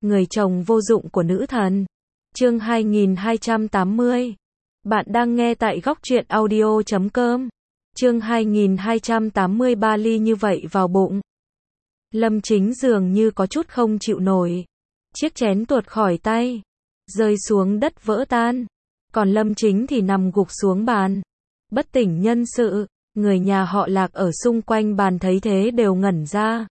người chồng vô dụng của nữ thần. Chương 2280. Bạn đang nghe tại góc truyện audio.com. Chương 2283 ly như vậy vào bụng. Lâm Chính dường như có chút không chịu nổi. Chiếc chén tuột khỏi tay, rơi xuống đất vỡ tan. Còn Lâm Chính thì nằm gục xuống bàn, bất tỉnh nhân sự. Người nhà họ Lạc ở xung quanh bàn thấy thế đều ngẩn ra.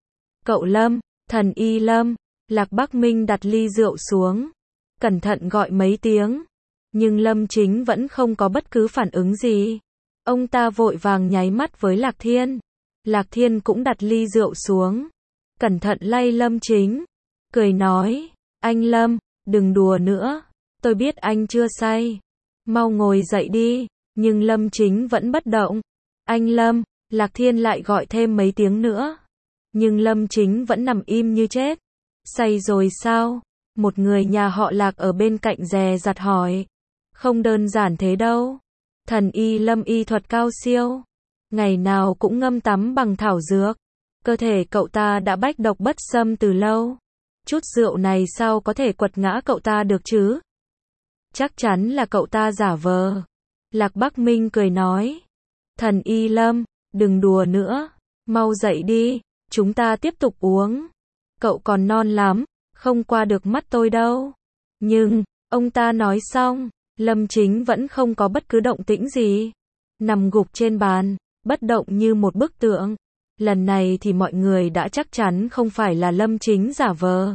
Cậu Lâm, thần y Lâm. Lạc Bắc Minh đặt ly rượu xuống, cẩn thận gọi mấy tiếng. Nhưng Lâm Chính vẫn không có bất cứ phản ứng gì. Ông ta vội vàng nháy mắt với Lạc Thiên. Lạc Thiên cũng đặt ly rượu xuống, cẩn thận lay Lâm Chính, cười nói, anh Lâm, đừng đùa nữa, tôi biết anh chưa say, mau ngồi dậy đi. Nhưng Lâm Chính vẫn bất động. Anh Lâm, Lạc Thiên lại gọi thêm mấy tiếng nữa. Nhưng Lâm Chính vẫn nằm im như chết. Say rồi sao? Một người nhà họ Lạc ở bên cạnh dè dặt hỏi. Không đơn giản thế đâu. Thần y Lâm y thuật cao siêu, ngày nào cũng ngâm tắm bằng thảo dược. Cơ thể cậu ta đã bách độc bất xâm từ lâu. Chút rượu này sao có thể quật ngã cậu ta được chứ? Chắc chắn là cậu ta giả vờ. Lạc Bắc Minh cười nói. Thần y Lâm, đừng đùa nữa. Mau dậy đi, chúng ta tiếp tục uống. Cậu còn non lắm, không qua được mắt tôi đâu. Nhưng, ông ta nói xong, Lâm Chính vẫn không có bất cứ động tĩnh gì. Nằm gục trên bàn, bất động như một bức tượng. Lần này thì mọi người đã chắc chắn không phải là Lâm Chính giả vờ.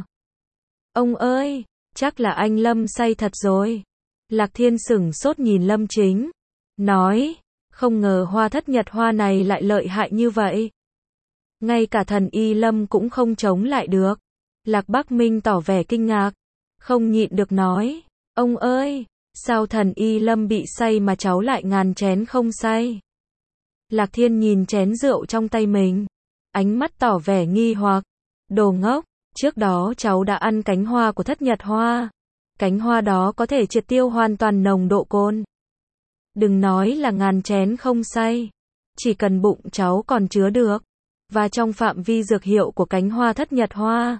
Ông ơi, chắc là anh Lâm say thật rồi. Lạc Thiên sửng sốt nhìn Lâm Chính, nói, không ngờ hoa thất nhật hoa này lại lợi hại như vậy. Ngay cả thần y Lâm cũng không chống lại được. Lạc Bắc Minh tỏ vẻ kinh ngạc, không nhịn được nói, ông ơi, sao thần y Lâm bị say mà cháu lại ngàn chén không say? Lạc Thiên nhìn chén rượu trong tay mình, ánh mắt tỏ vẻ nghi hoặc, đồ ngốc, trước đó cháu đã ăn cánh hoa của thất nhật hoa. Cánh hoa đó có thể triệt tiêu hoàn toàn nồng độ cồn. Đừng nói là ngàn chén không say, chỉ cần bụng cháu còn chứa được, và trong phạm vi dược hiệu của cánh hoa thất nhật hoa,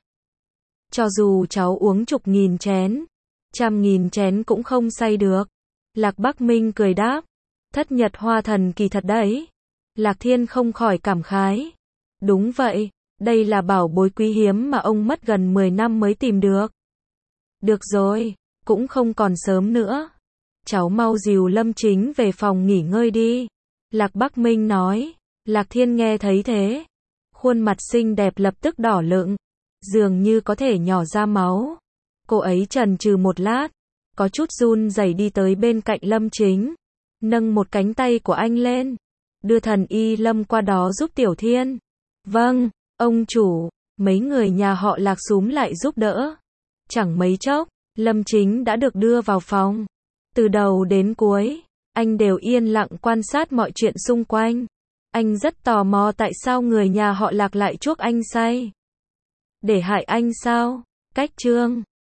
cho dù cháu uống chục nghìn chén, trăm nghìn chén cũng không say được. Lạc Bắc Minh cười đáp, thất nhật hoa thần kỳ thật đấy. Lạc Thiên không khỏi cảm khái. Đúng vậy, đây là bảo bối quý hiếm mà ông mất gần 10 năm mới tìm được. Được rồi, cũng không còn sớm nữa. Cháu mau dìu Lâm Chính về phòng nghỉ ngơi đi. Lạc Bắc Minh nói. Lạc Thiên nghe thấy thế, khuôn mặt xinh đẹp lập tức đỏ lựng, dường như có thể nhỏ ra máu. Cô ấy chần chừ một lát, có chút run rẩy đi tới bên cạnh Lâm Chính, nâng một cánh tay của anh lên, đưa thần y Lâm qua đó giúp Tiểu Thiên. Vâng, ông chủ. Mấy người nhà họ Lạc xúm lại giúp đỡ. Chẳng mấy chốc, Lâm Chính đã được đưa vào phòng. Từ đầu đến cuối, anh đều yên lặng quan sát mọi chuyện xung quanh. Anh rất tò mò tại sao người nhà họ Lạc lại chuốc anh say. Để hại anh sao? Cách chương